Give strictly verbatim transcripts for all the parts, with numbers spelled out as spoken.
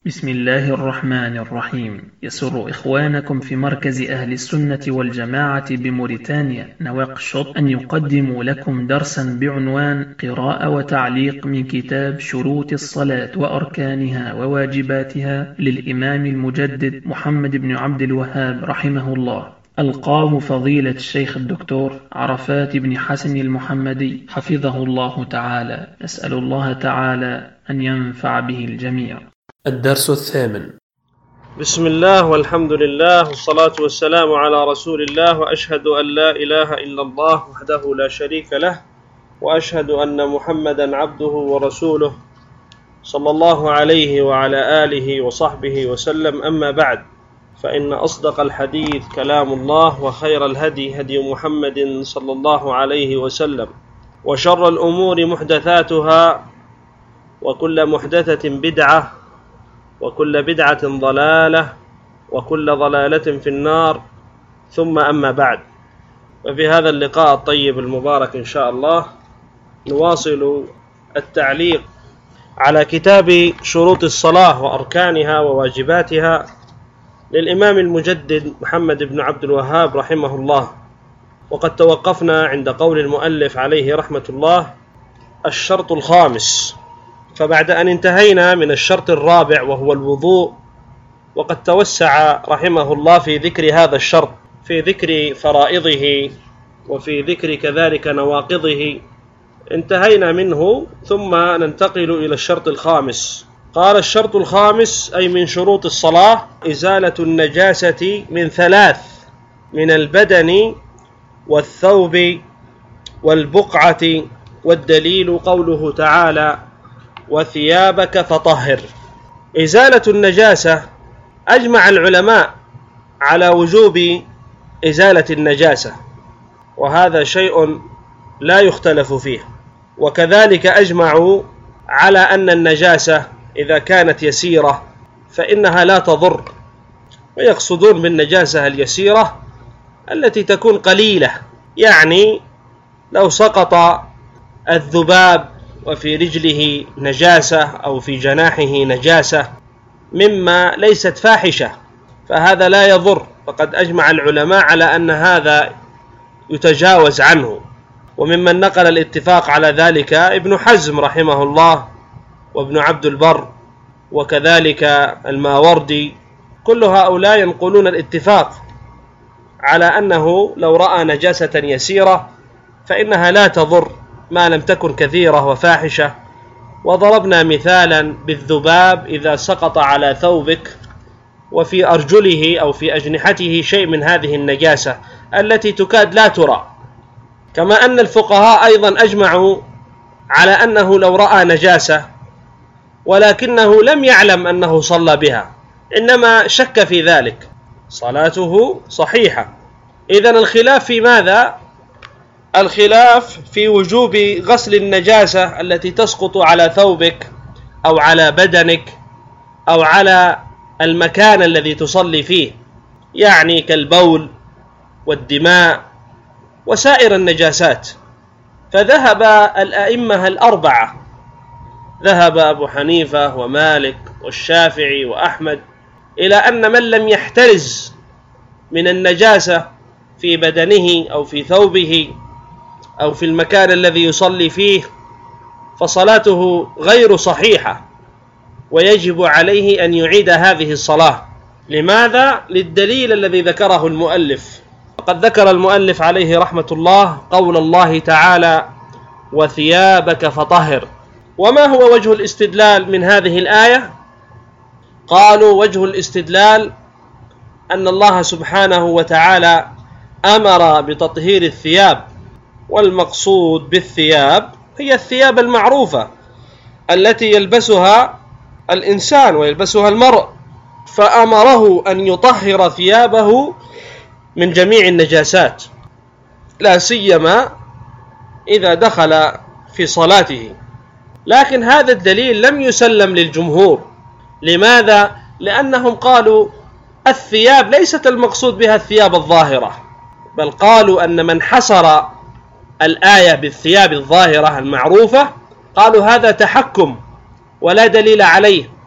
بسم الله الرحمن الرحيم. يسر إخوانكم في مركز أهل السنة والجماعة بموريتانيا نواكشوط أن يقدموا لكم درسا بعنوان قراءة وتعليق من كتاب شروط الصلاة وأركانها وواجباتها للإمام المجدد محمد بن عبد الوهاب رحمه الله. ألقاه فضيلة الشيخ الدكتور عرفات بن حسن المحمدي حفظه الله تعالى. نسأل الله تعالى أن ينفع به الجميع. الدرس الثامن. بسم الله والحمد لله والصلاة والسلام على رسول الله، وأشهد أن لا إله إلا الله وحده لا شريك له، وأشهد أن محمدا عبده ورسوله صلى الله عليه وعلى آله وصحبه وسلم. أما بعد، فإن أصدق الحديث كلام الله، وخير الهدي هدي محمد صلى الله عليه وسلم، وشر الأمور محدثاتها، وكل محدثة بدعة، وكل بدعة ضلالة، وكل ضلالة في النار. ثم أما بعد، وفي هذا اللقاء الطيب المبارك إن شاء الله نواصل التعليق على كتاب شروط الصلاة وأركانها وواجباتها للإمام المجدد محمد بن عبد الوهاب رحمه الله. وقد توقفنا عند قول المؤلف عليه رحمة الله: الشرط الخامس. فبعد أن انتهينا من الشرط الرابع وهو الوضوء، وقد توسع رحمه الله في ذكر هذا الشرط، في ذكر فرائضه وفي ذكر كذلك نواقضه، انتهينا منه، ثم ننتقل إلى الشرط الخامس. قال: الشرط الخامس أي من شروط الصلاة إزالة النجاسة من ثلاث: من البدن والثوب والبقعة. والدليل قوله تعالى: وثيابك فطهر. إزالة النجاسة، أجمع العلماء على وجوب إزالة النجاسة، وهذا شيء لا يختلف فيه. وكذلك أجمعوا على أن النجاسة إذا كانت يسيرة فإنها لا تضر، ويقصدون بالنجاسة اليسيرة التي تكون قليلة، يعني لو سقط الذباب وفي رجله نجاسة أو في جناحه نجاسة مما ليست فاحشة فهذا لا يضر، فقد أجمع العلماء على أن هذا يتجاوز عنه. وممن نقل الاتفاق على ذلك ابن حزم رحمه الله، وابن عبد البر، وكذلك الماوردي. كل هؤلاء ينقلون الاتفاق على أنه لو رأى نجاسة يسيرة فإنها لا تضر ما لم تكن كثيرة وفاحشة. وضربنا مثالا بالذباب إذا سقط على ثوبك وفي أرجله أو في أجنحته شيء من هذه النجاسة التي تكاد لا ترى. كما أن الفقهاء أيضا أجمعوا على أنه لو رأى نجاسة ولكنه لم يعلم أنه صلى بها، إنما شك في ذلك، صلاته صحيحة. إذن الخلاف في ماذا؟ الخلاف في وجوب غسل النجاسة التي تسقط على ثوبك أو على بدنك أو على المكان الذي تصلي فيه، يعني كالبول والدماء وسائر النجاسات. فذهب الأئمة الأربعة، ذهب أبو حنيفة ومالك والشافعي وأحمد، إلى أن من لم يحترز من النجاسة في بدنه أو في ثوبه أو في المكان الذي يصلي فيه فصلاته غير صحيحة، ويجب عليه أن يعيد هذه الصلاة. لماذا؟ للدليل الذي ذكره المؤلف. وقد ذكر المؤلف عليه رحمة الله قول الله تعالى: وثيابك فطهر. وما هو وجه الاستدلال من هذه الآية؟ قالوا: وجه الاستدلال أن الله سبحانه وتعالى أمر بتطهير الثياب، والمقصود بالثياب هي الثياب المعروفة التي يلبسها الإنسان ويلبسها المرء، فأمره أن يطهر ثيابه من جميع النجاسات، لا سيما إذا دخل في صلاته. لكن هذا الدليل لم يسلم للجمهور. لماذا؟ لأنهم قالوا الثياب ليست المقصود بها الثياب الظاهرة، بل قالوا أن من حصر الآية بالثياب الظاهرة المعروفة قالوا هذا تحكم ولا دليل عليه،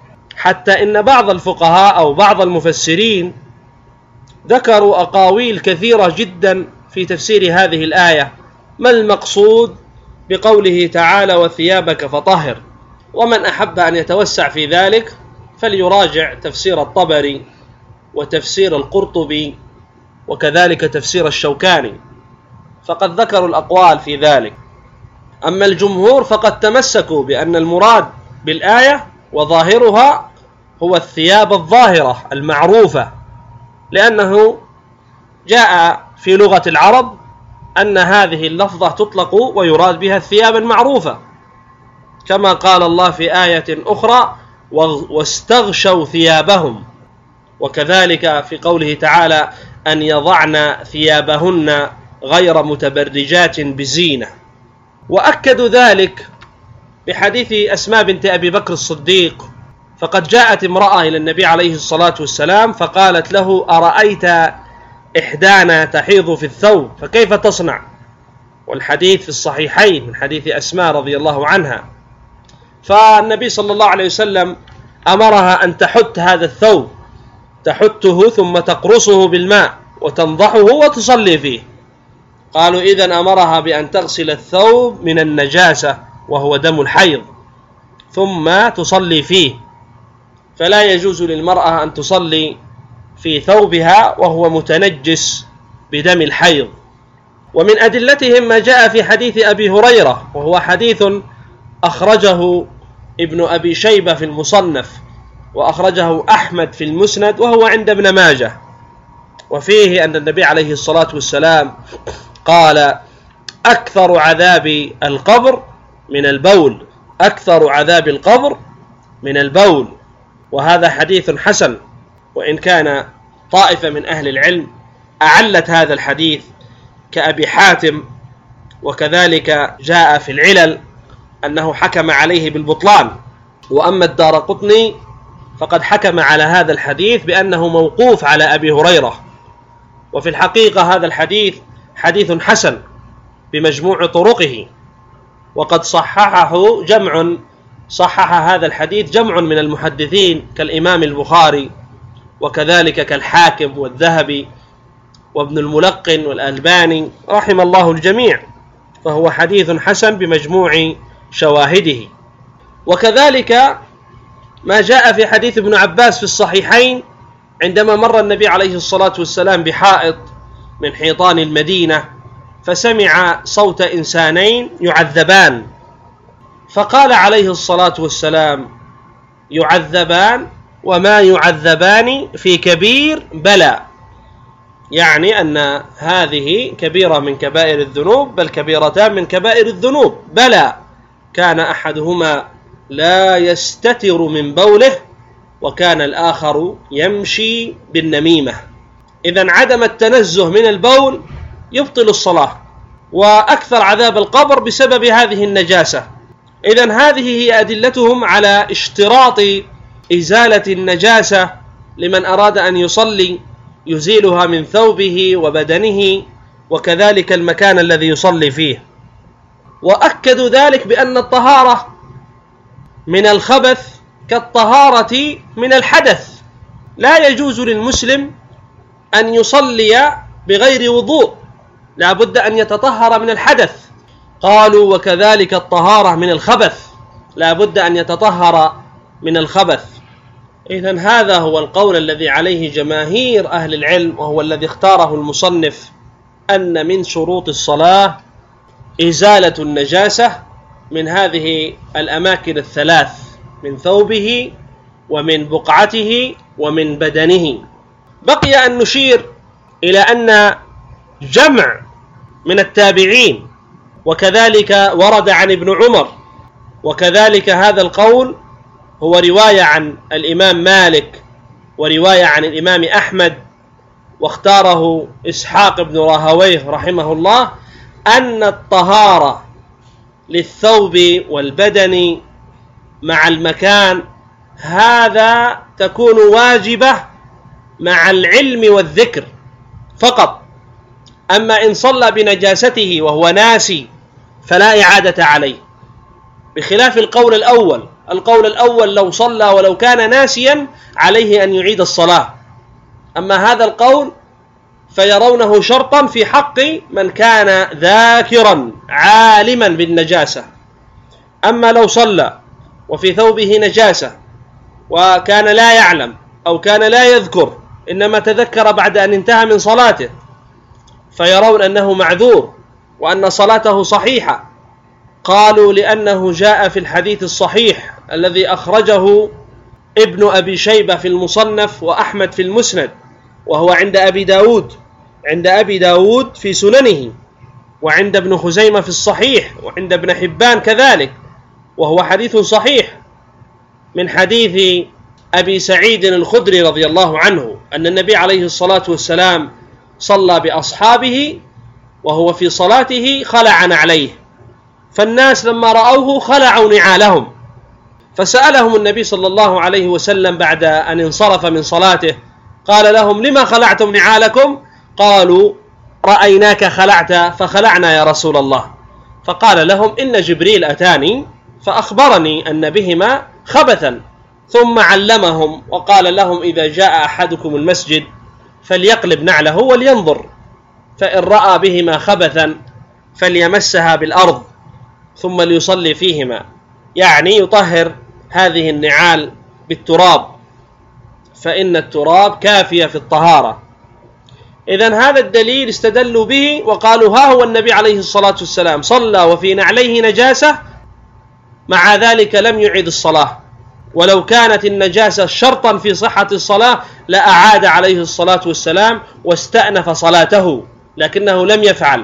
حتى إن بعض الفقهاء أو بعض المفسرين ذكروا أقاويل كثيرة جدا في تفسير هذه الآية. ما المقصود بقوله تعالى وثيابك فطهر؟ ومن أحب أن يتوسع في ذلك فليراجع تفسير الطبري وتفسير القرطبي وكذلك تفسير الشوكاني، فقد ذكروا الأقوال في ذلك. أما الجمهور فقد تمسكوا بأن المراد بالآية وظاهرها هو الثياب الظاهرة المعروفة، لأنه جاء في لغة العرب أن هذه اللفظة تطلق ويراد بها الثياب المعروفة، كما قال الله في آية أخرى واستغشوا ثيابهم، وكذلك في قوله تعالى أن يضعن ثيابهن غير متبرجات بزينة. وأكدوا ذلك بحديث أسماء بنت أبي بكر الصديق، فقد جاءت امرأة إلى النبي عليه الصلاة والسلام فقالت له أرأيت إحدانا تحيض في الثوب فكيف تصنع؟ والحديث في الصحيحين من حديث أسماء رضي الله عنها. فالنبي صلى الله عليه وسلم أمرها أن تحت هذا الثوب، تحته ثم تقرصه بالماء وتنضحه وتصلي فيه. قالوا إذن أمرها بأن تغسل الثوب من النجاسة وهو دم الحيض ثم تصلي فيه، فلا يجوز للمرأة أن تصلي في ثوبها وهو متنجس بدم الحيض. ومن أدلتهم ما جاء في حديث أبي هريرة، وهو حديث أخرجه ابن أبي شيبة في المصنف وأخرجه أحمد في المسند وهو عند ابن ماجه، وفيه أن النبي عليه الصلاة والسلام قال أكثر عذاب القبر من البول، أكثر عذاب القبر من البول. وهذا حديث حسن، وإن كان طائفة من أهل العلم أعلت هذا الحديث كأبي حاتم، وكذلك جاء في العلل أنه حكم عليه بالبطلان. وأما الدارقطني فقد حكم على هذا الحديث بأنه موقوف على أبي هريرة، وفي الحقيقة هذا الحديث حديث حسن بمجموع طرقه، وقد صححه جمع صحح هذا الحديث جمع من المحدثين كالإمام البخاري وكذلك كالحاكم والذهبي وابن الملقن والألباني رحم الله الجميع، فهو حديث حسن بمجموع شواهده. وكذلك ما جاء في حديث ابن عباس في الصحيحين عندما مر النبي عليه الصلاة والسلام بحائط من حيطان المدينة فسمع صوت إنسانين يعذبان، فقال عليه الصلاة والسلام يعذبان وما يعذبان في كبير بلى، يعني أن هذه كبيرة من كبائر الذنوب بل كبيرتان من كبائر الذنوب. بلى كان أحدهما لا يستتر من بوله وكان الآخر يمشي بالنميمة. إذن عدم التنزه من البول يبطل الصلاة، وأكثر عذاب القبر بسبب هذه النجاسة. إذن هذه هي أدلتهم على اشتراط إزالة النجاسة لمن أراد أن يصلي، يزيلها من ثوبه وبدنه وكذلك المكان الذي يصلي فيه. وأكدوا ذلك بأن الطهارة من الخبث كالطهارة من الحدث، لا يجوز للمسلم أن يصلي بغير وضوء، لا بد أن يتطهر من الحدث. قالوا وكذلك الطهارة من الخبث، لا بد أن يتطهر من الخبث. إذن هذا هو القول الذي عليه جماهير أهل العلم، وهو الذي اختاره المصنف، أن من شروط الصلاة إزالة النجاسة من هذه الأماكن الثلاث، من ثوبه ومن بقعته ومن بدنه. بقي أن نشير إلى أن جمع من التابعين وكذلك ورد عن ابن عمر، وكذلك هذا القول هو رواية عن الإمام مالك ورواية عن الإمام أحمد، واختاره إسحاق بن راهويه رحمه الله، أن الطهارة للثوب والبدن مع المكان هذا تكون واجبة مع العلم والذكر فقط. أما إن صلى بنجاسته وهو ناسي فلا إعادة عليه، بخلاف القول الأول القول الأول لو صلى ولو كان ناسيا عليه أن يعيد الصلاة. أما هذا القول فيرونه شرطا في حق من كان ذاكرا عالما بالنجاسة. أما لو صلى وفي ثوبه نجاسة وكان لا يعلم أو كان لا يذكر، إنما تذكر بعد أن انتهى من صلاته، فيرون أنه معذور وأن صلاته صحيحة. قالوا لأنه جاء في الحديث الصحيح الذي أخرجه ابن أبي شيبة في المصنف وأحمد في المسند، وهو عند أبي داود عند أبي داود في سننه، وعند ابن خزيمة في الصحيح، وعند ابن حبان كذلك، وهو حديث صحيح من حديث أبي سعيد الخدري رضي الله عنه أن النبي عليه الصلاة والسلام صلى بأصحابه وهو في صلاته خلع نعليه، فالناس لما رأوه خلعوا نعالهم، فسألهم النبي صلى الله عليه وسلم بعد أن انصرف من صلاته، قال لهم: لما خلعتم نعالكم؟ قالوا: رأيناك خلعت فخلعنا يا رسول الله. فقال لهم: إن جبريل أتاني فأخبرني أن بهما خبثا. ثم علمهم وقال لهم: إذا جاء أحدكم المسجد فليقلب نعله ولينظر، فإن رأى بهما خبثا فليمسها بالأرض ثم ليصلي فيهما، يعني يطهر هذه النعال بالتراب، فإن التراب كافية في الطهارة. إذن هذا الدليل استدلوا به وقالوا: ها هو النبي عليه الصلاة والسلام صلى وفي نعليه نجاسة، مع ذلك لم يعيد الصلاة، ولو كانت النجاسة شرطا في صحة الصلاة لأعاد عليه الصلاة والسلام واستأنف صلاته، لكنه لم يفعل.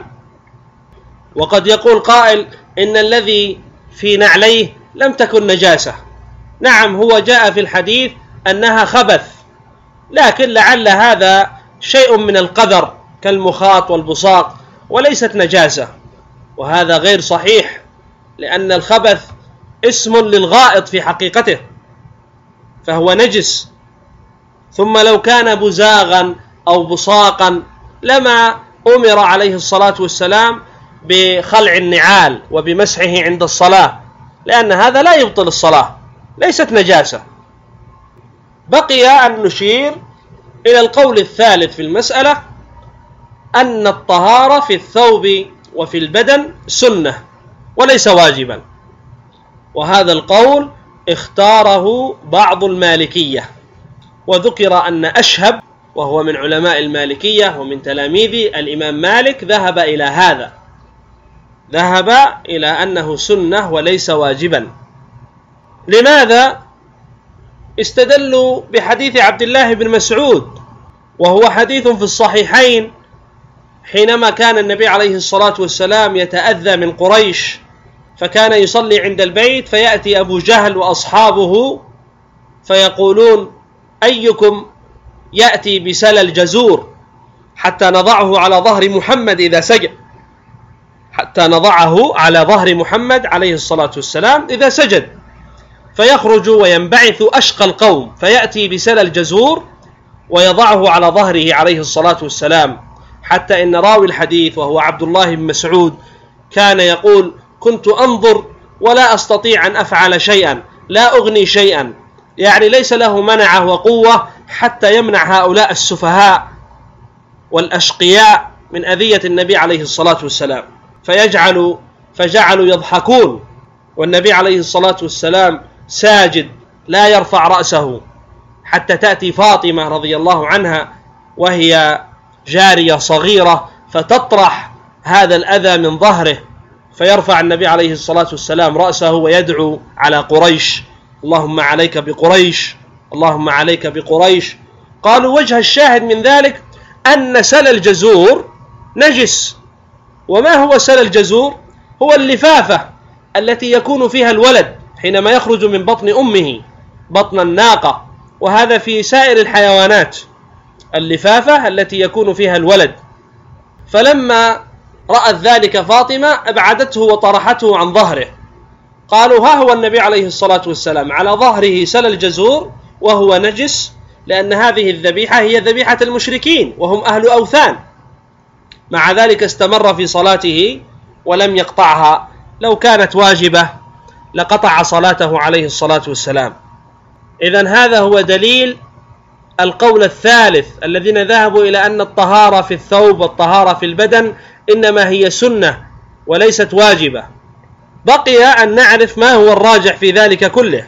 وقد يقول قائل: إن الذي في نعليه لم تكن نجاسة. نعم، هو جاء في الحديث أنها خبث، لكن لعل هذا شيء من القذر كالمخاط والبصاق وليست نجاسة، وهذا غير صحيح، لأن الخبث اسم للغائط في حقيقته فهو نجس. ثم لو كان بزاغا أو بصاقا لما أمر عليه الصلاة والسلام بخلع النعال وبمسحه عند الصلاة، لأن هذا لا يبطل الصلاة، ليست نجاسة. بقي أن نشير إلى القول الثالث في المسألة، أن الطهارة في الثوب وفي البدن سنة وليس واجبا، وهذا القول اختاره بعض المالكية، وذكر أن أشهب وهو من علماء المالكية ومن تلاميذ الإمام مالك ذهب إلى هذا، ذهب إلى أنه سنة وليس واجبا. لماذا؟ استدلوا بحديث عبد الله بن مسعود، وهو حديث في الصحيحين، حينما كان النبي عليه الصلاة والسلام يتأذى من قريش، فكان يصلي عند البيت فيأتي أبو جهل وأصحابه فيقولون: أيكم يأتي بسل الجزور حتى نضعه على ظهر محمد إذا سجد، حتى نضعه على ظهر محمد عليه الصلاة والسلام إذا سجد، فيخرج وينبعث أشقى القوم فيأتي بسل الجزور ويضعه على ظهره عليه الصلاة والسلام، حتى إن راوي الحديث وهو عبد الله بن مسعود كان يقول: كنت أنظر ولا أستطيع أن أفعل شيئا، لا أغني شيئا، يعني ليس له منعه وقوة حتى يمنع هؤلاء السفهاء والأشقياء من أذية النبي عليه الصلاة والسلام، فيجعل فجعلوا يضحكون والنبي عليه الصلاة والسلام ساجد لا يرفع رأسه، حتى تأتي فاطمة رضي الله عنها وهي جارية صغيرة فتطرح هذا الأذى من ظهره، فيرفع النبي عليه الصلاة والسلام رأسه ويدعو على قريش: اللهم عليك بقريش، اللهم عليك بقريش. قالوا: وجه الشاهد من ذلك أن سل الجزور نجس. وما هو سل الجزور؟ هو اللفافة التي يكون فيها الولد حينما يخرج من بطن أمه، بطن الناقة، وهذا في سائر الحيوانات، اللفافة التي يكون فيها الولد. فلما رأت ذلك فاطمة أبعدته وطرحته عن ظهره. قالوا: ها هو النبي عليه الصلاة والسلام على ظهره سل الجزور وهو نجس، لأن هذه الذبيحة هي ذبيحة المشركين وهم أهل أوثان. مع ذلك استمر في صلاته ولم يقطعها. لو كانت واجبة لقطع صلاته عليه الصلاة والسلام. إذن هذا هو دليل القول الثالث الذين ذهبوا إلى أن الطهارة في الثوب والطهارة في البدن إنما هي سنة وليست واجبة. بقي أن نعرف ما هو الراجح في ذلك كله.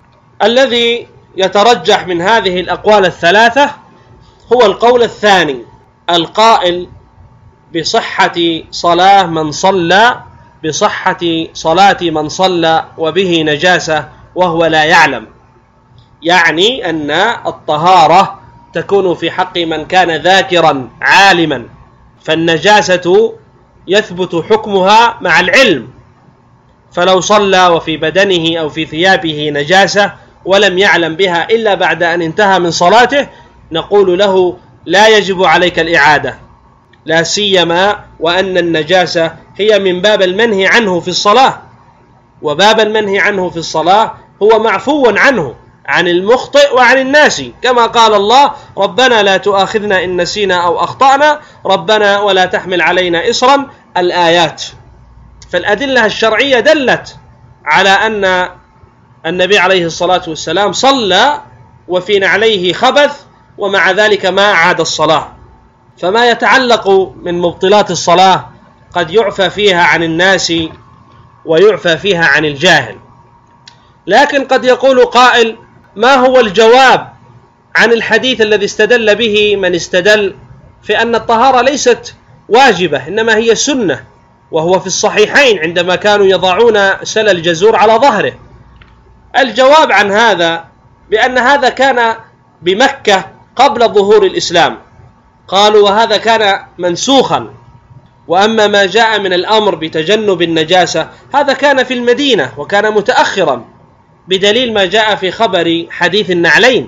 الذي يترجح من هذه الأقوال الثلاثة هو القول الثاني القائل بصحة صلاة من صلى بصحة صلاة من صلى وبه نجاسة وهو لا يعلم، يعني أن الطهارة تكون في حق من كان ذاكرا عالما، فالنجاسة يثبت حكمها مع العلم، فلو صلى وفي بدنه أو في ثيابه نجاسة ولم يعلم بها إلا بعد أن انتهى من صلاته نقول له لا يجب عليك الإعادة، لا سيما وأن النجاسة هي من باب المنهي عنه في الصلاة، وباب المنهي عنه في الصلاة هو معفو عنه عن المخطئ وعن الناس، كما قال الله ربنا لا تؤاخذنا إن نسينا أو أخطأنا ربنا ولا تحمل علينا إصرا الآيات. فالأدلة الشرعية دلت على أن النبي عليه الصلاة والسلام صلى وفي نعليه خبث ومع ذلك ما أعاد الصلاة. فما يتعلق من مبطلات الصلاة قد يعفى فيها عن الناس ويعفى فيها عن الجاهل. لكن قد يقول قائل ما هو الجواب عن الحديث الذي استدل به من استدل في أن الطهارة ليست واجبة إنما هي سنة، وهو في الصحيحين عندما كانوا يضعون سل الجزور على ظهره. الجواب عن هذا بأن هذا كان بمكة قبل ظهور الإسلام، قالوا وهذا كان منسوخا، وأما ما جاء من الأمر بتجنب النجاسة هذا كان في المدينة وكان متأخرا، بدليل ما جاء في خبر حديث النعلين،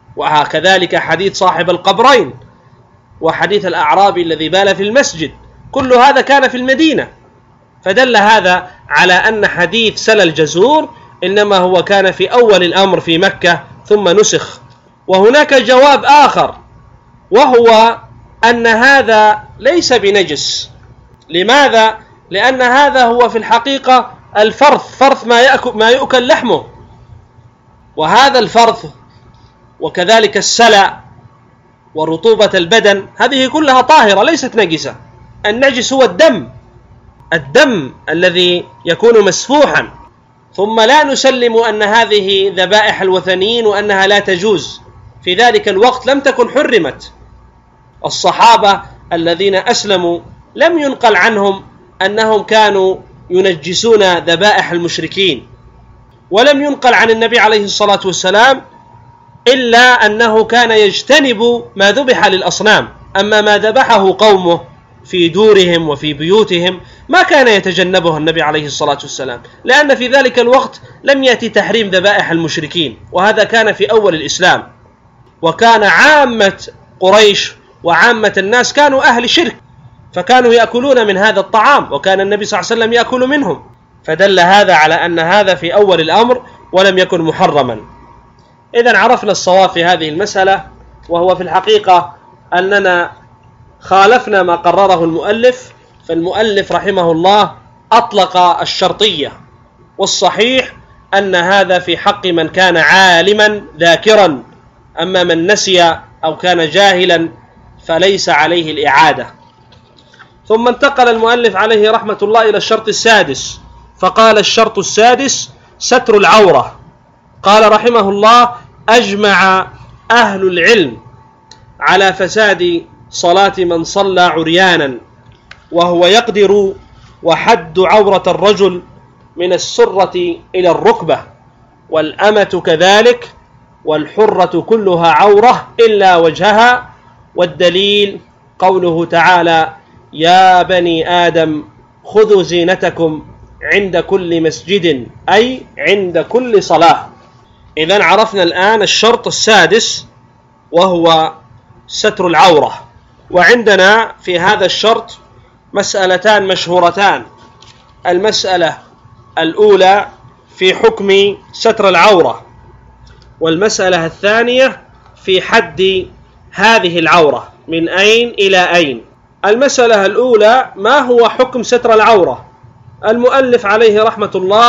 وكذلك حديث صاحب القبرين، وحديث الأعرابي الذي بال في المسجد، كل هذا كان في المدينة، فدل هذا على أن حديث سل الجزور إنما هو كان في أول الأمر في مكة ثم نسخ. وهناك جواب آخر وهو أن هذا ليس بنجس. لماذا؟ لأن هذا هو في الحقيقة الفرث، فرث ما يأكل, ما يؤكل لحمه، وهذا الفرث وكذلك السلع ورطوبة البدن هذه كلها طاهرة ليست نجسة. النجس هو الدم، الدم الذي يكون مسفوحا. ثم لا نسلم أن هذه ذبائح الوثنيين وأنها لا تجوز، في ذلك الوقت لم تكن حرمت. الصحابة الذين أسلموا لم ينقل عنهم أنهم كانوا ينجسون ذبائح المشركين، ولم ينقل عن النبي عليه الصلاة والسلام إلا أنه كان يجتنب ما ذبح للأصنام، أما ما ذبحه قومه في دورهم وفي بيوتهم ما كان يتجنبه النبي عليه الصلاة والسلام، لأن في ذلك الوقت لم يأتي تحريم ذبائح المشركين، وهذا كان في أول الإسلام، وكان عامة قريش وعامة الناس كانوا أهل شرك، فكانوا يأكلون من هذا الطعام، وكان النبي صلى الله عليه وسلم يأكل منهم، فدل هذا على أن هذا في أول الأمر ولم يكن محرما. إذن عرفنا الصواب في هذه المسألة، وهو في الحقيقة أننا خالفنا ما قرره المؤلف، فالمؤلف رحمه الله أطلق الشرطية، والصحيح أن هذا في حق من كان عالما ذاكرا، أما من نسي أو كان جاهلا فليس عليه الإعادة. ثم انتقل المؤلف عليه رحمة الله إلى الشرط السادس، فقال الشرط السادس ستر العورة. قال رحمه الله أجمع أهل العلم على فساد صلاة من صلى عريانا وهو يقدر، وحد عورة الرجل من السرة إلى الركبة، والأمة كذلك، والحرة كلها عورة إلا وجهها، والدليل قوله تعالى يا بني آدم خذوا زينتكم عند كل مسجد، أي عند كل صلاة. إذن عرفنا الآن الشرط السادس وهو ستر العورة. وعندنا في هذا الشرط مسألتان مشهورتان، المسألة الأولى في حكم ستر العورة، والمسألة الثانية في حد هذه العورة من أين إلى أين. المسألة الأولى ما هو حكم ستر العورة؟ المؤلف عليه رحمة الله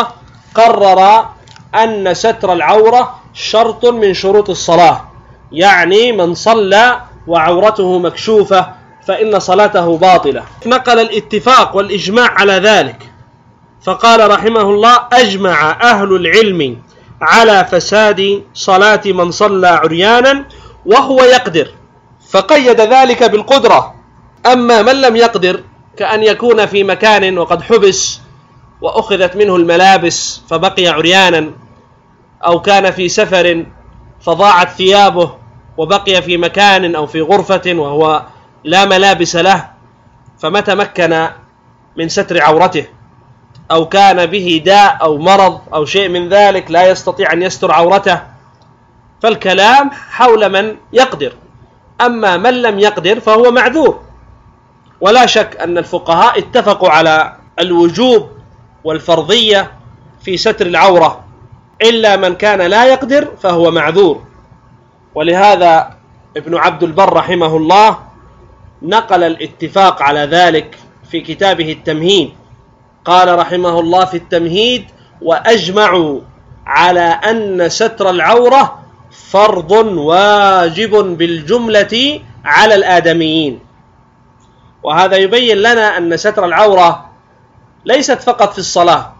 قرر أن ستر العورة شرط من شروط الصلاة، يعني من صلى وعورته مكشوفة فإن صلاته باطلة. نقل الاتفاق والإجماع على ذلك، فقال رحمه الله: أجمع أهل العلم على فساد صلاة من صلى عريانا وهو يقدر، فقيد ذلك بالقدرة. أما من لم يقدر كأن يكون في مكان وقد حبس وأخذت منه الملابس فبقي عريانا، أو كان في سفر فضاعت ثيابه وبقي في مكان أو في غرفة وهو لا ملابس له، فما تمكن من ستر عورته، أو كان به داء أو مرض أو شيء من ذلك لا يستطيع أن يستر عورته، فالكلام حول من يقدر. أما من لم يقدر فهو معذور. ولا شك أن الفقهاء اتفقوا على الوجوب والفرضية في ستر العورة، إلا من كان لا يقدر فهو معذور. ولهذا ابن عبد البر رحمه الله نقل الاتفاق على ذلك في كتابه التمهيد، قال رحمه الله في التمهيد: وأجمعوا على أن ستر العورة فرض واجب بالجملة على الآدميين. وهذا يبين لنا أن ستر العورة ليست فقط في الصلاة،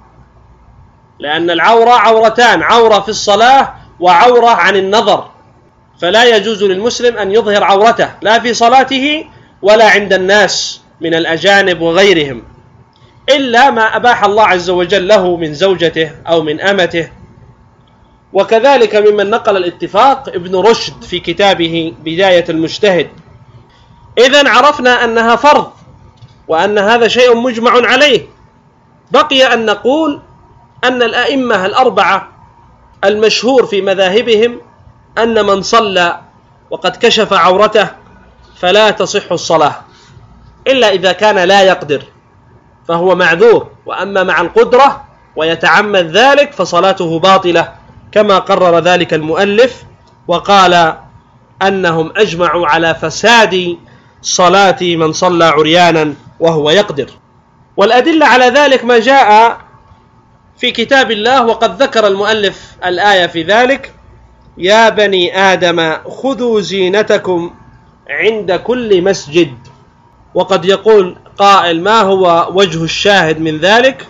لأن العورة عورتان: عورة في الصلاة وعورة عن النظر، فلا يجوز للمسلم أن يظهر عورته لا في صلاته ولا عند الناس من الأجانب وغيرهم، إلا ما أباح الله عز وجل له من زوجته أو من أمته. وكذلك ممن نقل الاتفاق ابن رشد في كتابه بداية المجتهد. إذن عرفنا أنها فرض وأن هذا شيء مجمع عليه. بقي أن نقول أن الأئمة الأربعة المشهور في مذاهبهم أن من صلى وقد كشف عورته فلا تصح الصلاة، إلا إذا كان لا يقدر فهو معذور، وأما مع القدرة ويتعمد ذلك فصلاته باطلة، كما قرر ذلك المؤلف وقال أنهم أجمعوا على فساد صلاة من صلى عريانا وهو يقدر. والأدلة على ذلك ما جاء في كتاب الله، وقد ذكر المؤلف الآية في ذلك: يا بني آدم خذوا زينتكم عند كل مسجد. وقد يقول قائل: ما هو وجه الشاهد من ذلك؟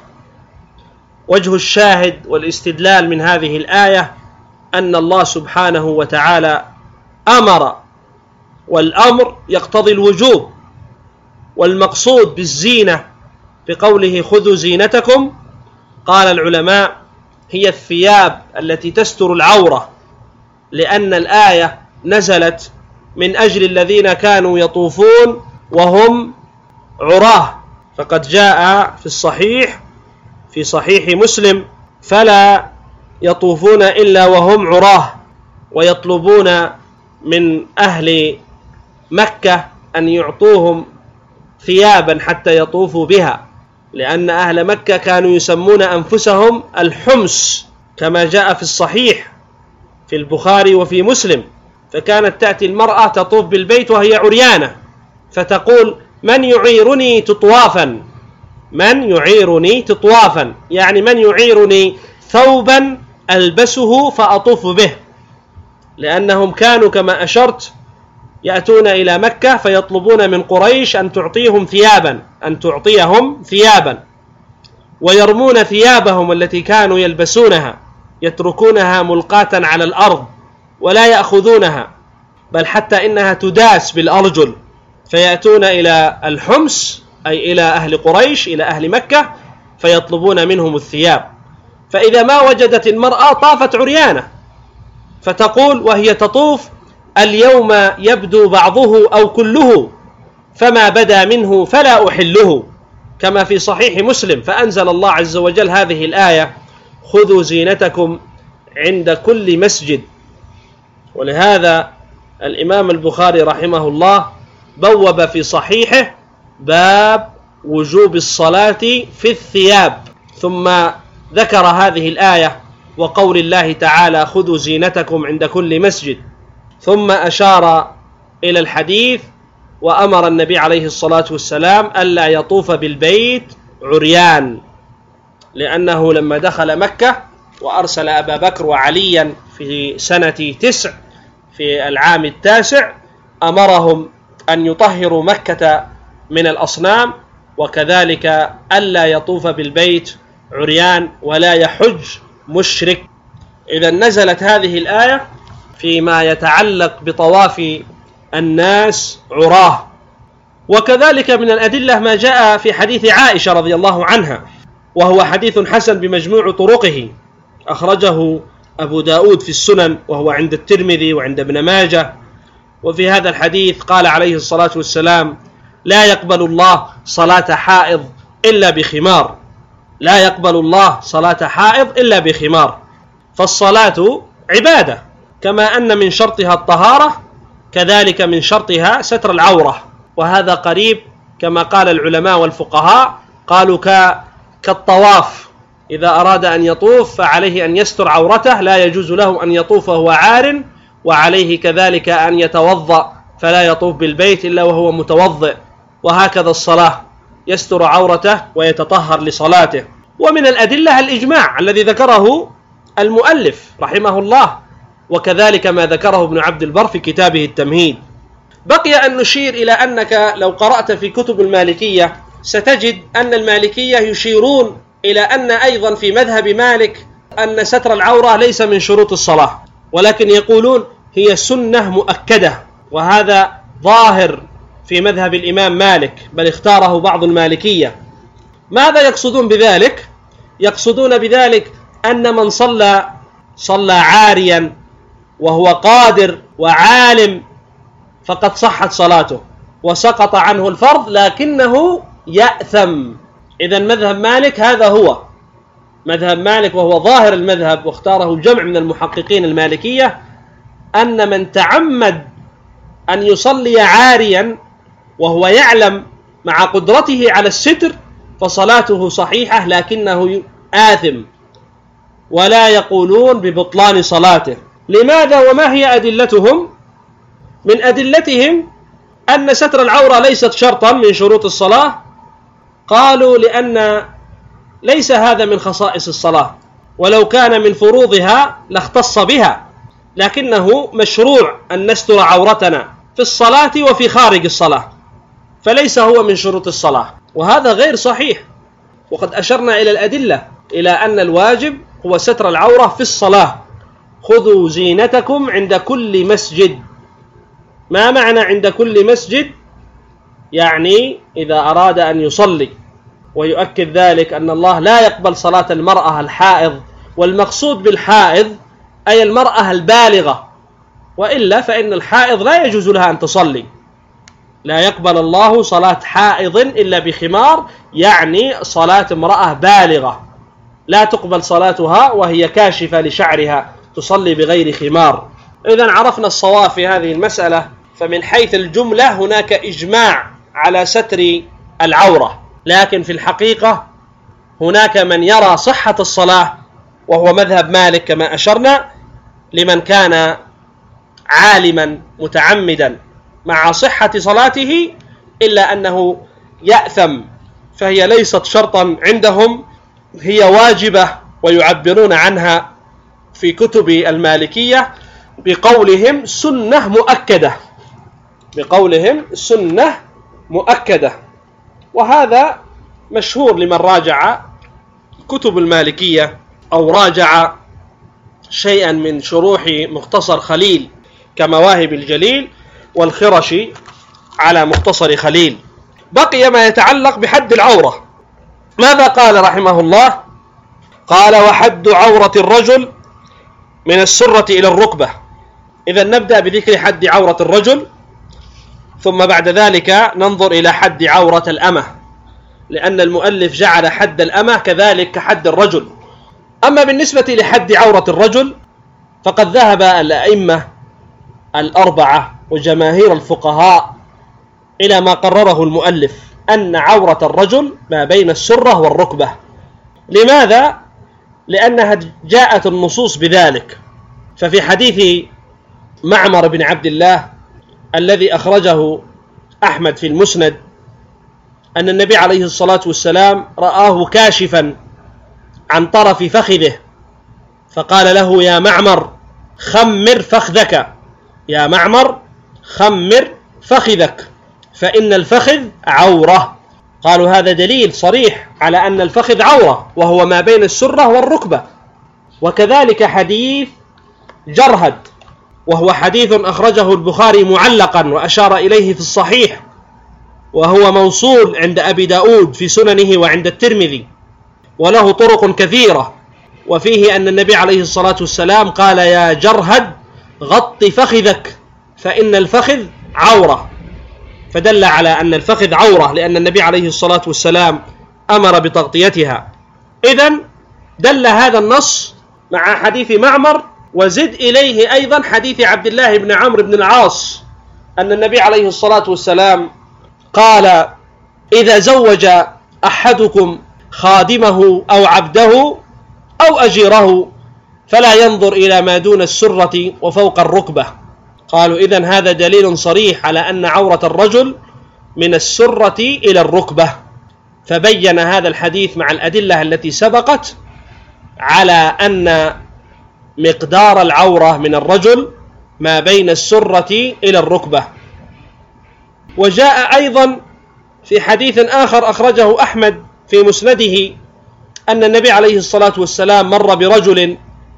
وجه الشاهد والاستدلال من هذه الآية أن الله سبحانه وتعالى أمر، والأمر يقتضي الوجوب، والمقصود بالزينة بقوله خذوا زينتكم، قال العلماء هي الثياب التي تستر العورة، لأن الآية نزلت من أجل الذين كانوا يطوفون وهم عراه، فقد جاء في الصحيح في صحيح مسلم: فلا يطوفون إلا وهم عراه، ويطلبون من أهل مكة أن يعطوهم ثيابا حتى يطوفوا بها، لأن أهل مكة كانوا يسمون أنفسهم الحمس، كما جاء في الصحيح في البخاري وفي مسلم. فكانت تأتي المرأة تطوف بالبيت وهي عريانة، فتقول: من يعيرني تطوافا، من يعيرني تطوافا، يعني من يعيرني ثوبا ألبسه فأطوف به، لأنهم كانوا كما أشرت يأتون إلى مكة فيطلبون من قريش أن تعطيهم ثيابا أن تعطيهم ثيابا ويرمون ثيابهم التي كانوا يلبسونها، يتركونها ملقاة على الأرض ولا يأخذونها، بل حتى إنها تداس بالأرجل، فيأتون إلى الحمس أي إلى أهل قريش، إلى أهل مكة، فيطلبون منهم الثياب. فإذا ما وجدت المرأة طافت عريانة، فتقول وهي تطوف: اليوم يبدو بعضه أو كله، فما بدا منه فلا أحله، كما في صحيح مسلم. فأنزل الله عز وجل هذه الآية: خذوا زينتكم عند كل مسجد. ولهذا الإمام البخاري رحمه الله بوب في صحيحه باب وجوب الصلاة في الثياب، ثم ذكر هذه الآية وقول الله تعالى: خذوا زينتكم عند كل مسجد، ثم أشار إلى الحديث وأمر النبي عليه الصلاة والسلام ألا يطوف بالبيت عريان، لأنه لما دخل مكة وأرسل أبا بكر وعليا في سنة تسع في العام التاسع أمرهم أن يطهروا مكة من الأصنام، وكذلك ألا يطوف بالبيت عريان ولا يحج مشرك. إذا نزلت هذه الآية فيما يتعلق بطواف الناس عراه. وكذلك من الأدلة ما جاء في حديث عائشة رضي الله عنها، وهو حديث حسن بمجموع طرقه، أخرجه أبو داود في السنن، وهو عند الترمذي وعند ابن ماجه. وفي هذا الحديث قال عليه الصلاة والسلام: لا يقبل الله صلاة حائض إلا بخمار، لا يقبل الله صلاة حائض إلا بخمار. فالصلاة عبادة، كما أن من شرطها الطهارة كذلك من شرطها ستر العورة، وهذا قريب كما قال العلماء والفقهاء، قالوا كالطواف، إذا أراد أن يطوف فعليه أن يستر عورته، لا يجوز له أن يطوف وهو عار، وعليه كذلك أن يتوضأ فلا يطوف بالبيت إلا وهو متوضئ. وهكذا الصلاة، يستر عورته ويتطهر لصلاته. ومن الأدلة الإجماع الذي ذكره المؤلف رحمه الله، وكذلك ما ذكره ابن عبد البر في كتابه التمهيد. بقي أن نشير إلى أنك لو قرأت في كتب المالكية ستجد أن المالكية يشيرون إلى أن أيضا في مذهب مالك أن ستر العورة ليس من شروط الصلاة، ولكن يقولون هي سنة مؤكدة، وهذا ظاهر في مذهب الإمام مالك، بل اختاره بعض المالكية. ماذا يقصدون بذلك؟ يقصدون بذلك أن من صلى صلى عاريا وهو قادر وعالم فقد صحت صلاته وسقط عنه الفرض، لكنه يأثم. إذن مذهب مالك هذا هو مذهب مالك، وهو ظاهر المذهب، واختاره جمع من المحققين المالكية، أن من تعمد أن يصلي عاريا وهو يعلم مع قدرته على الستر فصلاته صحيحة، لكنه آثم، ولا يقولون ببطلان صلاته. لماذا وما هي أدلتهم؟ من أدلتهم أن ستر العورة ليست شرطا من شروط الصلاة. قالوا لأن ليس هذا من خصائص الصلاة، ولو كان من فروضها لاختص بها، لكنه مشروع أن نستر عورتنا في الصلاة وفي خارج الصلاة، فليس هو من شروط الصلاة، وهذا غير صحيح. وقد أشرنا إلى الأدلة إلى أن الواجب هو ستر العورة في الصلاة. خذوا زينتكم عند كل مسجد. ما معنى عند كل مسجد؟ يعني إذا أراد أن يصلي. ويؤكد ذلك أن الله لا يقبل صلاة المرأة الحائض، والمقصود بالحائض أي المرأة البالغة، وإلا فإن الحائض لا يجوز لها أن تصلي. لا يقبل الله صلاة حائض إلا بخمار، يعني صلاة امرأة بالغة لا تقبل صلاتها وهي كاشفة لشعرها، تصلي بغير خمار. إذن عرفنا الصواب في هذه المسألة. فمن حيث الجملة هناك إجماع على ستر العورة، لكن في الحقيقة هناك من يرى صحة الصلاة، وهو مذهب مالك كما أشرنا، لمن كان عالما متعمدا مع صحة صلاته، إلا أنه يأثم، فهي ليست شرطا عندهم، هي واجبة، ويعبرون عنها في كتب المالكية بقولهم سنة مؤكدة، بقولهم سنة مؤكدة. وهذا مشهور لمن راجع كتب المالكية أو راجع شيئا من شروح مختصر خليل كمواهب الجليل والخرشي على مختصر خليل. بقي ما يتعلق بحد العورة. ماذا قال رحمه الله؟ قال: وحد عورة الرجل من السرة إلى الركبة. إذا نبدأ بذكر حد عورة الرجل، ثم بعد ذلك ننظر إلى حد عورة الأمة، لأن المؤلف جعل حد الأمة كذلك كحد الرجل. أما بالنسبة لحد عورة الرجل فقد ذهب الأئمة الأربعة وجماهير الفقهاء إلى ما قرره المؤلف، أن عورة الرجل ما بين السرة والركبة. لماذا؟ لأنها جاءت النصوص بذلك. ففي حديث معمر بن عبد الله الذي أخرجه أحمد في المسند أن النبي عليه الصلاة والسلام رآه كاشفا عن طرف فخذه فقال له: يا معمر خمر فخذك، يا معمر خمر فخذك، فإن الفخذ عورة. قالوا هذا دليل صريح على أن الفخذ عورة، وهو ما بين السرة والركبة. وكذلك حديث جرهد، وهو حديث أخرجه البخاري معلقا وأشار إليه في الصحيح، وهو موصول عند أبي داود في سننه وعند الترمذي، وله طرق كثيرة، وفيه أن النبي عليه الصلاة والسلام قال: يا جرهد غط فخذك فإن الفخذ عورة، فدل على أن الفخذ عورة لأن النبي عليه الصلاة والسلام أمر بتغطيتها. إذن دل هذا النص مع حديث معمر، وزد إليه أيضا حديث عبد الله بن عمرو بن العاص أن النبي عليه الصلاة والسلام قال: إذا زوج أحدكم خادمه أو عبده أو أجيره فلا ينظر إلى ما دون السرة وفوق الركبة. قالوا إذن هذا دليل صريح على أن عورة الرجل من السرة إلى الركبة، فبين هذا الحديث مع الأدلة التي سبقت على أن مقدار العورة من الرجل ما بين السرة إلى الركبة. وجاء أيضا في حديث آخر أخرجه أحمد في مسنده أن النبي عليه الصلاة والسلام مر برجل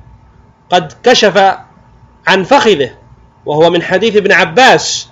قد كشف عن فخذه، وهو من حديث ابن عباس،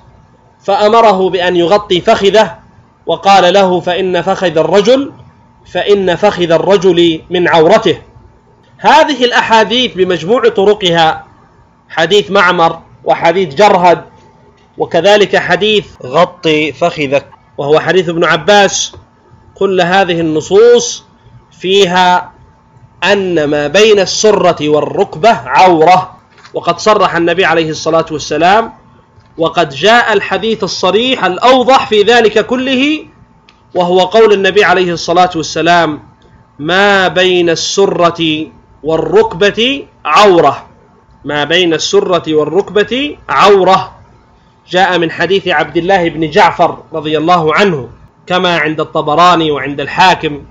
فأمره بأن يغطي فخذه وقال له: فإن فخذ الرجل فإن فخذ الرجل من عورته. هذه الأحاديث بمجموع طرقها، حديث معمر وحديث جرهد وكذلك حديث غطي فخذك وهو حديث ابن عباس، كل هذه النصوص فيها أن ما بين السرة والركبة عورة، وقد صرح النبي عليه الصلاة والسلام، وقد جاء الحديث الصريح الأوضح في ذلك كله، وهو قول النبي عليه الصلاة والسلام: ما بين السرة والركبة عورة، ما بين السرة والركبة عورة. جاء من حديث عبد الله بن جعفر رضي الله عنه كما عند الطبراني وعند الحاكم.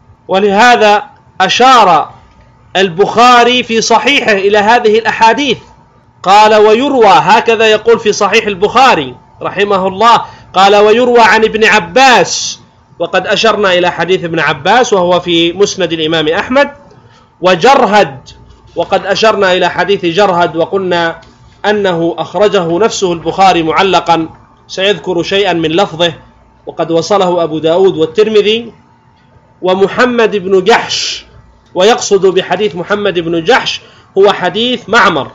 ولهذا أشار البخاري في صحيحه إلى هذه الأحاديث، قال: ويروى، هكذا يقول في صحيح البخاري رحمه الله، قال: ويروى عن ابن عباس، وقد أشرنا إلى حديث ابن عباس وهو في مسند الإمام أحمد، وجرهد، وقد أشرنا إلى حديث جرهد وقلنا أنه أخرجه نفسه البخاري معلقا، سيذكر شيئا من لفظه، وقد وصله أبو داود والترمذي. ومحمد بن جحش، ويقصد بحديث محمد بن جحش هو حديث معمر،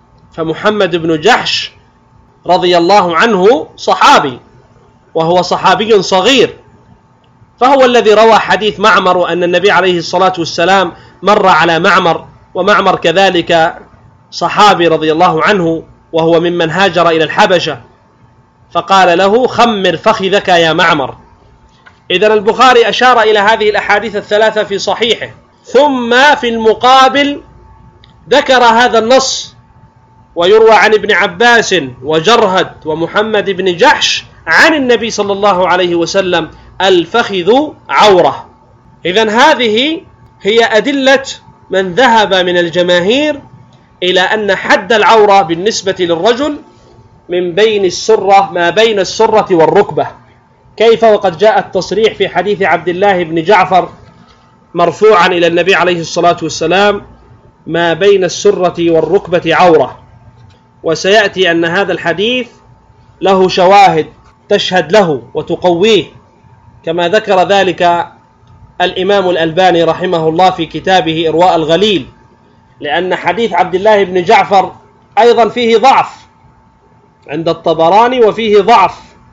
فمحمد بن جحش رضي الله عنه صحابي، وهو صحابي صغير، فهو الذي روى حديث معمر وأن النبي عليه الصلاة والسلام مر على معمر، ومعمر كذلك صحابي رضي الله عنه، وهو ممن هاجر إلى الحبشة، فقال له: خمر فخذك يا معمر. إذن البخاري أشار إلى هذه الأحاديث الثلاثة في صحيحه، ثم في المقابل ذكر هذا النص: ويروى عن ابن عباس وجرهد ومحمد بن جحش عن النبي صلى الله عليه وسلم: الفخذ عورة. إذن هذه هي أدلة من ذهب من الجماهير إلى أن حد العورة بالنسبة للرجل من بين السرة، ما بين السرة والركبة. كيف وقد جاء التصريح في حديث عبد الله بن جعفر مرفوعا إلى النبي عليه الصلاة والسلام: ما بين السرة والركبة عورة. وسيأتي أن هذا الحديث له شواهد تشهد له وتقويه، كما ذكر ذلك الإمام الألباني رحمه الله في كتابه إرواء الغليل، لأن حديث عبد الله بن جعفر أيضا فيه ضعف عند الطبراني وفيه ضعف،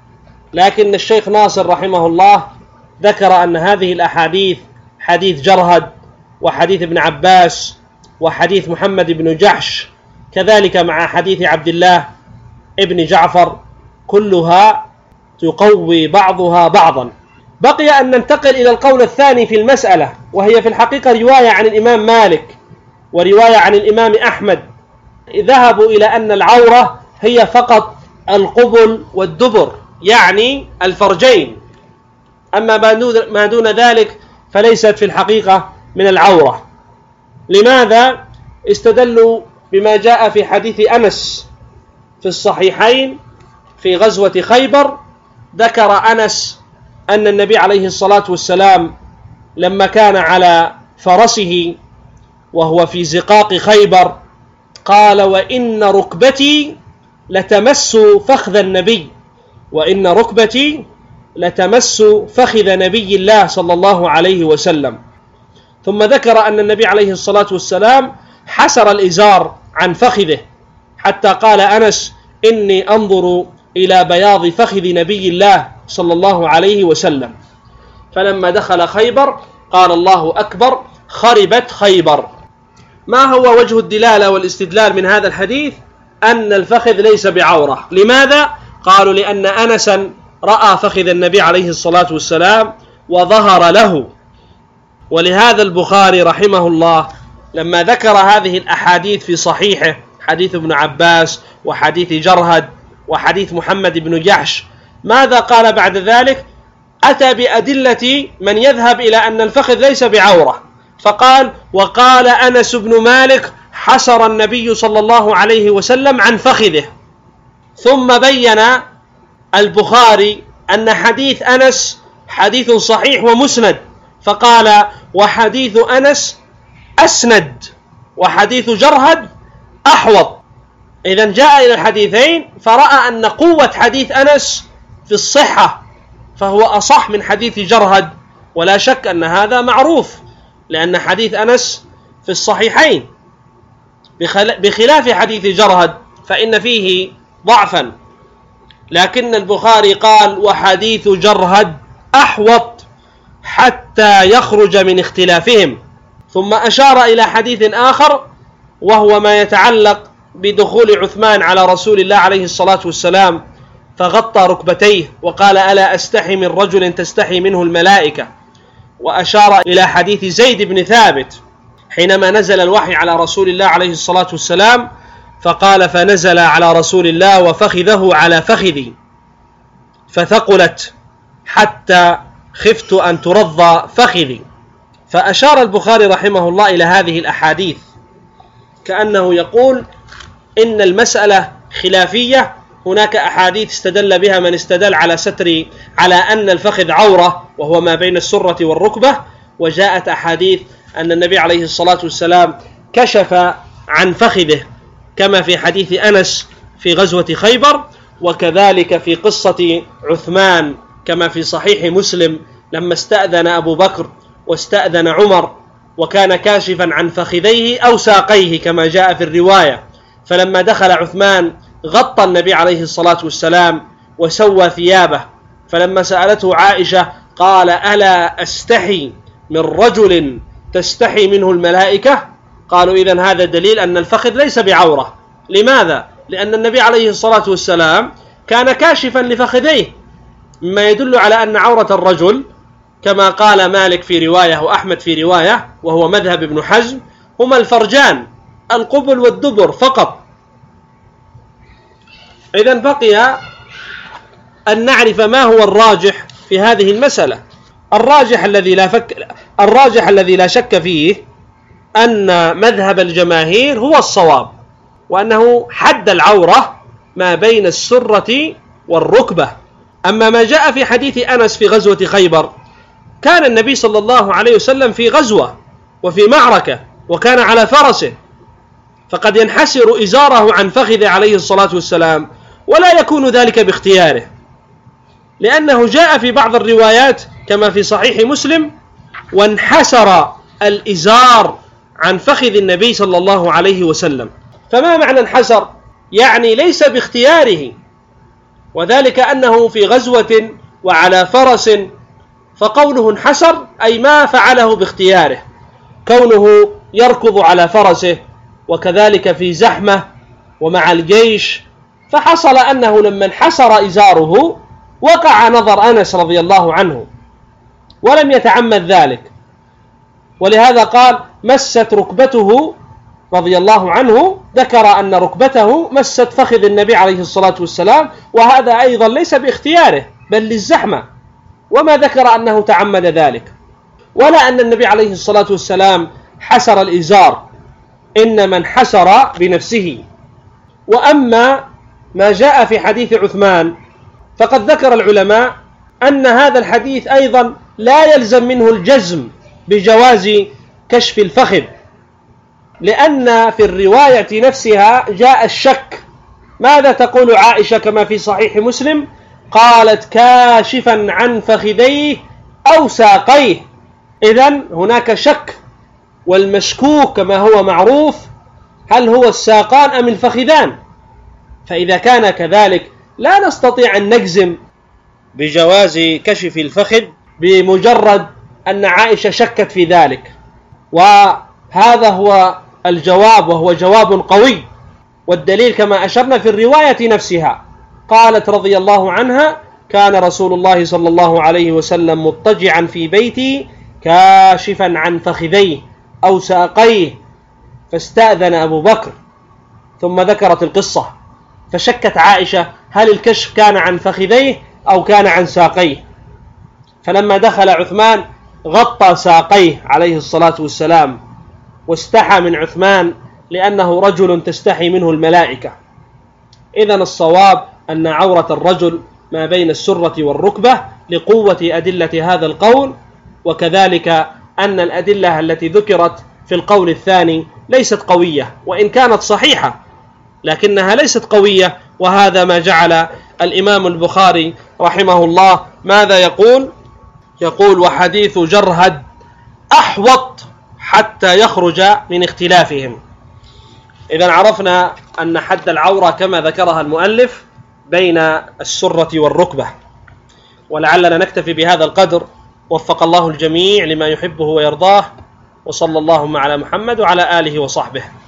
لكن الشيخ ناصر رحمه الله ذكر أن هذه الأحاديث، حديث جرهد وحديث ابن عباس وحديث محمد بن جحش، كذلك مع حديث عبد الله ابن جعفر، كلها تقوي بعضها بعضا. بقي أن ننتقل إلى القول الثاني في المسألة، وهي في الحقيقة رواية عن الإمام مالك ورواية عن الإمام أحمد، ذهبوا إلى أن العورة هي فقط القبل والدبر، يعني الفرجين، أما ما دون ذلك فليست في الحقيقة من العورة. لماذا؟ استدلوا بما جاء في حديث أنس في الصحيحين في غزوة خيبر. ذكر أنس أن النبي عليه الصلاة والسلام لما كان على فرسه وهو في زقاق خيبر قال: وإن ركبتي لتمس فخذ النبي وإن ركبتي لتمس فخذ نبي الله صلى الله عليه وسلم. ثم ذكر أن النبي عليه الصلاة والسلام حسر الإزار عن فخذه حتى قال أنس: إني أنظر إلى بياض فخذ نبي الله صلى الله عليه وسلم. فلما دخل خيبر قال: الله أكبر، خربت خيبر. ما هو وجه الدلالة والاستدلال من هذا الحديث؟ أن الفخذ ليس بعورة. لماذا؟ قالوا: لأن أنسا رأى فخذ النبي عليه الصلاة والسلام وظهر له. ولهذا البخاري رحمه الله لما ذكر هذه الأحاديث في صحيحه، حديث ابن عباس وحديث جرهد وحديث محمد بن جحش، ماذا قال بعد ذلك؟ أتى بأدلة من يذهب إلى أن الفخذ ليس بعورة، فقال: وقال أنس بن مالك: حسر النبي صلى الله عليه وسلم عن فخذه. ثم بين البخاري أن حديث أنس حديث صحيح ومسند، فقال: وحديث أنس أسند وحديث جرهد أحوط. إذن جاء إلى الحديثين فرأى أن قوة حديث أنس في الصحة، فهو أصح من حديث جرهد، ولا شك أن هذا معروف لأن حديث أنس في الصحيحين، بخلاف حديث جرهد فإن فيه ضعفا. لكن البخاري قال: وحديث جرهد أحوط حتى يخرج من اختلافهم. ثم أشار إلى حديث آخر وهو ما يتعلق بدخول عثمان على رسول الله عليه الصلاة والسلام فغطى ركبتيه وقال: ألا أستحي من رجل تستحي منه الملائكة. وأشار إلى حديث زيد بن ثابت حينما نزل الوحي على رسول الله عليه الصلاة والسلام فقال: فنزل على رسول الله وفخذه على فخذي فثقلت حتى خفت أن ترضى فخذي. فأشار البخاري رحمه الله إلى هذه الأحاديث كأنه يقول إن المسألة خلافية. هناك أحاديث استدل بها من استدل على ستر على أن الفخذ عورة وهو ما بين السرة والركبة، وجاءت أحاديث أن النبي عليه الصلاة والسلام كشف عن فخذه كما في حديث أنس في غزوة خيبر، وكذلك في قصة عثمان كما في صحيح مسلم لما استأذن أبو بكر واستأذن عمر وكان كاشفا عن فخذيه أو ساقيه كما جاء في الرواية، فلما دخل عثمان غطى النبي عليه الصلاة والسلام وسوى ثيابه. فلما سألته عائشة قال: ألا أستحي من رجل تستحي منه الملائكة؟ قالوا: إذن هذا دليل أن الفخذ ليس بعورة. لماذا؟ لأن النبي عليه الصلاة والسلام كان كاشفا لفخذيه، مما يدل على أن عورة الرجل كما قال مالك في رواية وأحمد في رواية وهو مذهب ابن حزم هما الفرجان القبل والدبر فقط. إذن بقي أن نعرف ما هو الراجح في هذه المسألة. الراجح الذي لا فك الراجح الذي لا شك فيه أن مذهب الجماهير هو الصواب، وأنه حد العورة ما بين السرة والركبة. أما ما جاء في حديث أنس في غزوة خيبر، كان النبي صلى الله عليه وسلم في غزوة وفي معركة وكان على فرسه، فقد ينحسر إزاره عن فخذه عليه الصلاة والسلام، ولا يكون ذلك باختياره، لأنه جاء في بعض الروايات كما في صحيح مسلم: وانحسر الإزار عن فخذ النبي صلى الله عليه وسلم. فما معنى انحسر؟ يعني ليس باختياره، وذلك أنه في غزوة وعلى فرس، فقوله انحسر أي ما فعله باختياره، كونه يركض على فرسه وكذلك في زحمة ومع الجيش، فحصل أنه لما انحسر إزاره وقع نظر أنس رضي الله عنه ولم يتعمد ذلك، ولهذا قال: مست ركبته رضي الله عنه، ذكر أن ركبته مست فخذ النبي عليه الصلاة والسلام، وهذا أيضا ليس باختياره بل للزحمة، وما ذكر أنه تعمد ذلك، ولا أن النبي عليه الصلاة والسلام حسر الإزار، إنما انحسر بنفسه. وأما ما جاء في حديث عثمان فقد ذكر العلماء أن هذا الحديث أيضا لا يلزم منه الجزم بجواز كشف الفخذ، لأن في الرواية نفسها جاء الشك. ماذا تقول عائشة كما في صحيح مسلم؟ قالت كاشفا عن فخذيه أو ساقيه. إذن هناك شك، والمشكوك كما هو معروف هل هو الساقان أم الفخذان؟ فإذا كان كذلك لا نستطيع أن نجزم بجواز كشف الفخذ بمجرد أن عائشة شكت في ذلك. وهذا هو الجواب، وهو جواب قوي، والدليل كما أشرنا في الرواية نفسها. قالت رضي الله عنها: كان رسول الله صلى الله عليه وسلم مضطجعا في بيتي كاشفا عن فخذيه أو ساقيه، فاستأذن أبو بكر، ثم ذكرت القصة، فشكت عائشة هل الكشف كان عن فخذيه أو كان عن ساقيه، فلما دخل عثمان غطى ساقيه عليه الصلاة والسلام، واستحى من عثمان لأنه رجل تستحي منه الملائكة. إذن الصواب أن عورة الرجل ما بين السرة والركبة لقوة أدلة هذا القول، وكذلك أن الأدلة التي ذكرت في القول الثاني ليست قوية، وإن كانت صحيحة لكنها ليست قوية. وهذا ما جعل الإمام البخاري رحمه الله ماذا يقول؟ يقول: وحديث جرهد أحوط حتى يخرج من اختلافهم. إذن عرفنا أن حد العورة كما ذكرها المؤلف بين السرة والركبة. ولعلنا نكتفي بهذا القدر، وفق الله الجميع لما يحبه ويرضاه، وصلى اللهم على محمد وعلى آله وصحبه.